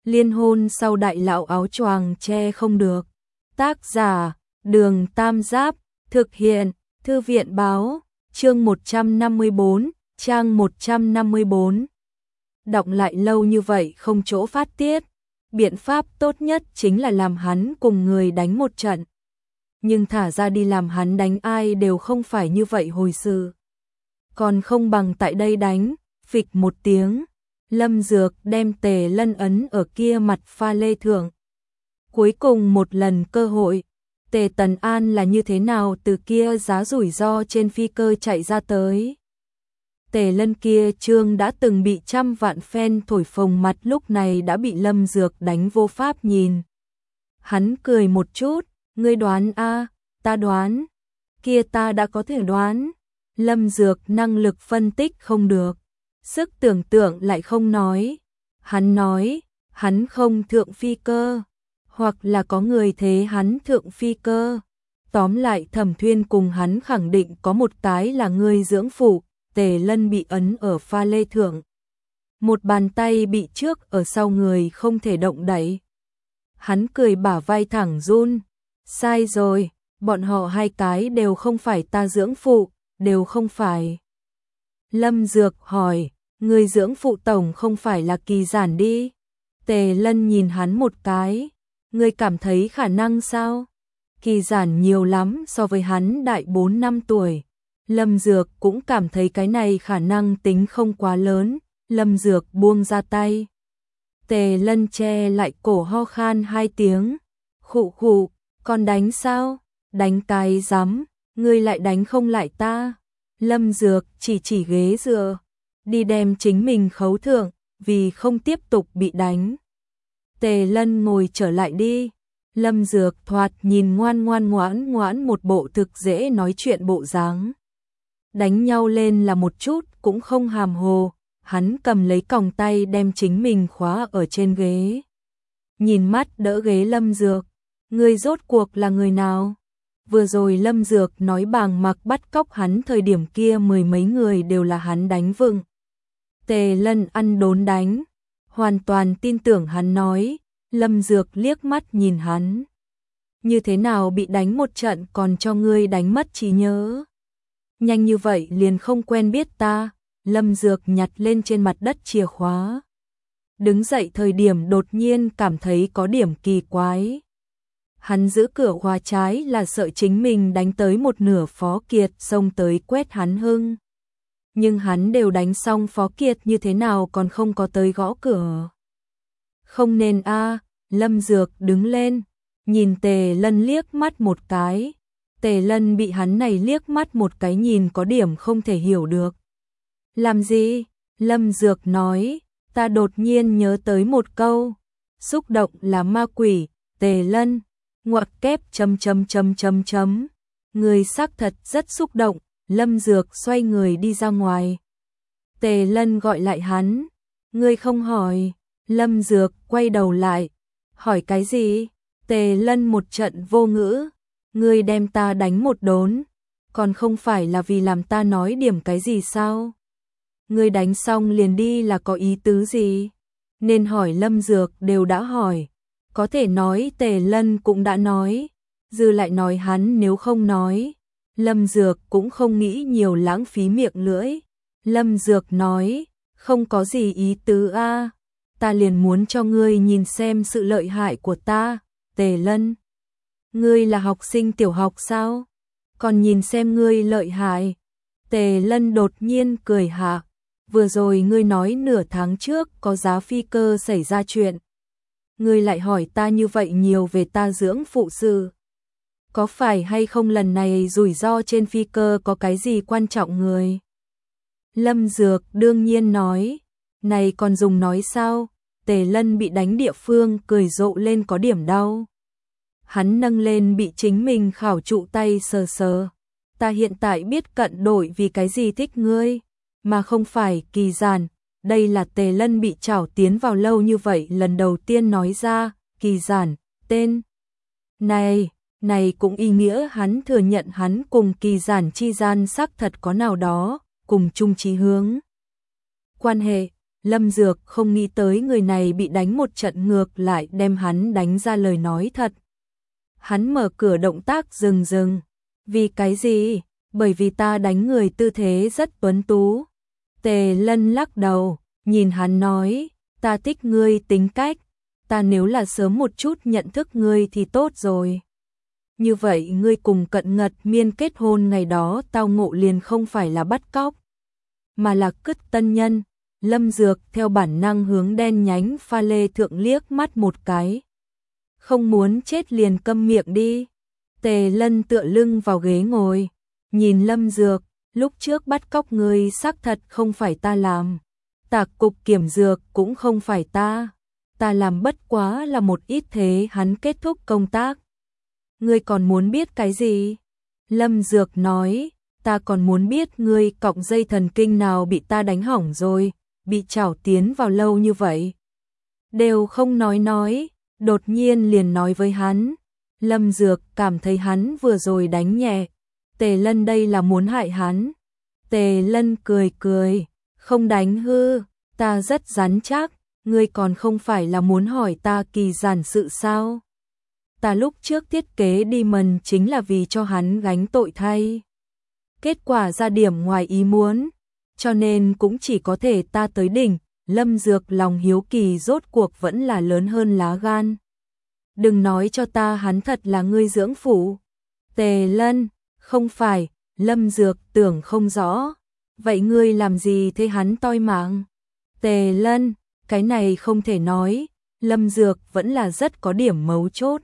Liên hôn sau đại lão áo choàng che không được. Tác giả, Đường Tam Giáp, thực hiện, Thư viện báo, chương 154, trang 154. Đọc lại lâu như vậy không chỗ phát tiết, biện pháp tốt nhất chính là làm hắn cùng người đánh một trận. Nhưng thả ra đi làm hắn đánh ai đều không phải như vậy hồi sự. Còn không bằng tại đây đánh, phịch một tiếng. Lâm Dược đem Tề Lân ấn ở kia mặt pha lê thượng. Cuối cùng một lần cơ hội, Tề Tần An là như thế nào từ kia giá rủi ro trên phi cơ chạy ra tới. Tề Lân kia trương đã từng bị trăm vạn phen thổi phồng mặt lúc này đã bị Lâm Dược đánh vô pháp nhìn. Hắn cười một chút, ngươi đoán a, ta đoán. Kia ta đã có thể đoán. Lâm Dược năng lực phân tích không được. Sức tưởng tượng lại không nói. Hắn nói, hắn không thượng phi cơ. Hoặc là có người thế hắn thượng phi cơ. Tóm lại Thẩm Thuyên cùng hắn khẳng định có một cái là người dưỡng phụ. Tề Lân bị ấn ở pha lê thượng. Một bàn tay bị trước ở sau người không thể động đậy. Hắn cười bả vai thẳng run. Sai rồi, bọn họ hai cái đều không phải ta dưỡng phụ, đều không phải. Lâm Dược hỏi, người dưỡng phụ tổng không phải là Kỳ Giản đi. Tề Lân nhìn hắn một cái, ngươi cảm thấy khả năng sao? Kỳ Giản nhiều lắm so với hắn đại 4 năm tuổi. Lâm Dược cũng cảm thấy cái này khả năng tính không quá lớn. Lâm Dược buông ra tay. Tề Lân che lại cổ ho khan 2 tiếng. Khụ khụ, còn đánh sao? Đánh cái rắm, ngươi lại đánh không lại ta. Lâm Dược chỉ ghế dựa, đi đem chính mình khấu thượng, vì không tiếp tục bị đánh. Tề Lân ngồi trở lại đi. Lâm Dược thoạt nhìn ngoan ngoãn một bộ thực dễ nói chuyện bộ dáng. Đánh nhau lên là một chút cũng không hàm hồ, hắn cầm lấy còng tay đem chính mình khóa ở trên ghế. Nhìn mắt đỡ ghế Lâm Dược, ngươi rốt cuộc là người nào? Vừa rồi Lâm Dược nói bàng mặc bắt cóc hắn thời điểm kia 10 mấy người đều là hắn đánh vựng. Tề Lân ăn đốn đánh, hoàn toàn tin tưởng hắn nói. Lâm Dược liếc mắt nhìn hắn. Như thế nào bị đánh một trận còn cho ngươi đánh mất trí nhớ? Nhanh như vậy liền không quen biết ta. Lâm Dược nhặt lên trên mặt đất chìa khóa. Đứng dậy thời điểm đột nhiên cảm thấy có điểm kỳ quái. Hắn giữ cửa khóa trái là sợ chính mình đánh tới một nửa Phó Kiệt xông tới quét hắn hưng. Nhưng hắn đều đánh xong Phó Kiệt như thế nào còn không có tới gõ cửa. Không nên a. Lâm Dược đứng lên, nhìn Tề Lân liếc mắt một cái. Tề Lân bị hắn này liếc mắt một cái nhìn có điểm không thể hiểu được. Làm gì? Lâm Dược nói, ta đột nhiên nhớ tới một câu. Xúc động là ma quỷ. Tề Lân, ngoặc kép ... Người xác thật rất xúc động. Lâm Dược xoay người đi ra ngoài. Tề Lân gọi lại hắn. Ngươi không hỏi. Lâm Dược quay đầu lại. Hỏi cái gì? Tề Lân một trận vô ngữ. Ngươi đem ta đánh một đốn. Còn không phải là vì làm ta nói điểm cái gì sao? Ngươi đánh xong liền đi là có ý tứ gì? Nên hỏi Lâm Dược đều đã hỏi. Có thể nói Tề Lân cũng đã nói. Dư lại nói hắn nếu không nói. Lâm Dược cũng không nghĩ nhiều lãng phí miệng lưỡi. Lâm Dược nói, không có gì ý tứ a. Ta liền muốn cho ngươi nhìn xem sự lợi hại của ta. Tề Lân, ngươi là học sinh tiểu học sao? Còn nhìn xem ngươi lợi hại. Tề Lân đột nhiên cười hạ. Vừa rồi ngươi nói nửa tháng trước có giá phi cơ xảy ra chuyện. Ngươi lại hỏi ta như vậy nhiều về ta dưỡng phụ sự. Có phải hay không lần này rủi ro trên phi cơ có cái gì quan trọng người? Lâm Dược đương nhiên nói. Này còn dùng nói sao? Tề Lân bị đánh địa phương cười rộ lên có điểm đau. Hắn nâng lên bị chính mình khảo trụ tay sờ sờ. Ta hiện tại biết cận đổi vì cái gì thích ngươi, mà không phải Kỳ Giản. Đây là Tề Lân bị trảo tiến vào lâu như vậy lần đầu tiên nói ra. Kỳ Giản, tên này cũng ý nghĩa hắn thừa nhận hắn cùng Kỳ Giản chi gian xác thật có nào đó cùng chung chí hướng. Quan hệ. Lâm Dược không nghĩ tới người này bị đánh một trận ngược lại đem hắn đánh ra lời nói thật. Hắn mở cửa động tác dừng. Vì cái gì? Bởi vì ta đánh người tư thế rất tuấn tú. Tề Lân lắc đầu, nhìn hắn nói, ta thích ngươi tính cách, ta nếu là sớm một chút nhận thức ngươi thì tốt rồi. Như vậy ngươi cùng Cận Ngật Miên kết hôn ngày đó tao ngộ liền không phải là bắt cóc, mà là cứt tân nhân. Lâm Dược theo bản năng hướng đen nhánh pha lê thượng liếc mắt một cái. Không muốn chết liền câm miệng đi. Tề Lân tựa lưng vào ghế ngồi, nhìn Lâm Dược, lúc trước bắt cóc ngươi xác thật không phải ta làm. Tạc cục kiểm dược cũng không phải ta. Ta làm bất quá là một ít thế hắn kết thúc công tác. Ngươi còn muốn biết cái gì? Lâm Dược nói, ta còn muốn biết ngươi cọng dây thần kinh nào bị ta đánh hỏng rồi, bị chảo tiến vào lâu như vậy. Đều không nói, đột nhiên liền nói với hắn. Lâm Dược cảm thấy hắn vừa rồi đánh nhẹ. Tề Lân đây là muốn hại hắn. Tề Lân cười, không đánh hư, ta rất rắn chắc, ngươi còn không phải là muốn hỏi ta kỳ giản sự sao? Ta lúc trước thiết kế đi mần chính là vì cho hắn gánh tội thay. Kết quả ra điểm ngoài ý muốn, cho nên cũng chỉ có thể ta tới đỉnh. Lâm Dược lòng hiếu kỳ rốt cuộc vẫn là lớn hơn lá gan. Đừng nói cho ta hắn thật là ngươi dưỡng phụ. Tề Lân, không phải. Lâm Dược tưởng không rõ. Vậy ngươi làm gì thế hắn toi mạng? Tề Lân, cái này không thể nói. Lâm Dược vẫn là rất có điểm mấu chốt.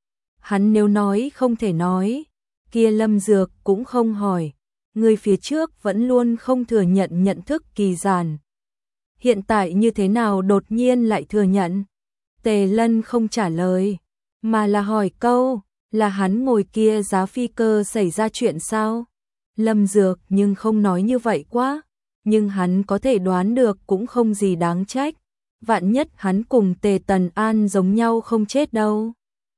Hắn nếu nói không thể nói, kia Lâm Dược cũng không hỏi. Ngươi phía trước vẫn luôn không thừa nhận nhận thức kỳ giản. Hiện tại như thế nào đột nhiên lại thừa nhận? Tề Lân không trả lời, mà là hỏi câu, là hắn ngồi kia giá phi cơ xảy ra chuyện sao? Lâm Dược nhưng không nói như vậy quá, nhưng hắn có thể đoán được cũng không gì đáng trách. Vạn nhất hắn cùng Tề Tần An giống nhau không chết đâu.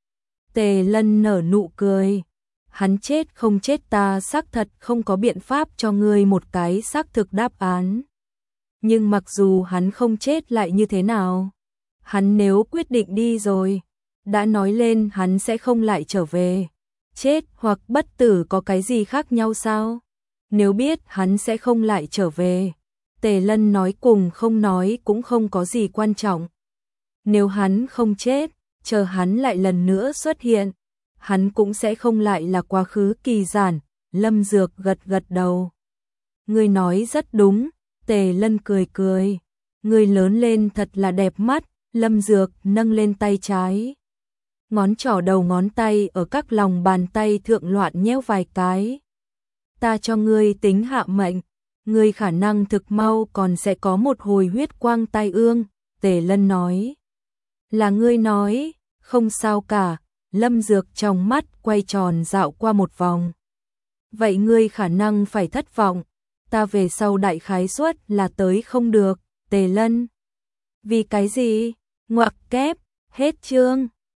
Tề Lân nở nụ cười. Hắn chết không chết ta xác thật không có biện pháp cho ngươi một cái xác thực đáp án. Nhưng mặc dù hắn không chết lại như thế nào? Hắn nếu quyết định đi rồi, đã nói lên hắn sẽ không lại trở về. Chết hoặc bất tử có cái gì khác nhau sao? Nếu biết hắn sẽ không lại trở về, Tề Lân nói cùng không nói cũng không có gì quan trọng. Nếu hắn không chết, chờ hắn lại lần nữa xuất hiện, hắn cũng sẽ không lại là quá khứ kỳ giản. Lâm Dược gật đầu. Ngươi nói rất đúng. Tề Lân cười. Ngươi lớn lên thật là đẹp mắt. Lâm Dược nâng lên tay trái. Ngón trỏ đầu ngón tay ở các lòng bàn tay thượng loạn nhéo vài cái. Ta cho ngươi tính hạ mệnh. Ngươi khả năng thực mau còn sẽ có một hồi huyết quang tai ương. Tề Lân nói. Là ngươi nói, không sao cả. Lâm Dược trong mắt quay tròn dạo qua một vòng. Vậy ngươi khả năng phải thất vọng. Ta về sau đại khái suất là tới không được. Tề Lân. Vì cái gì? Ngoặc kép. Hết chương.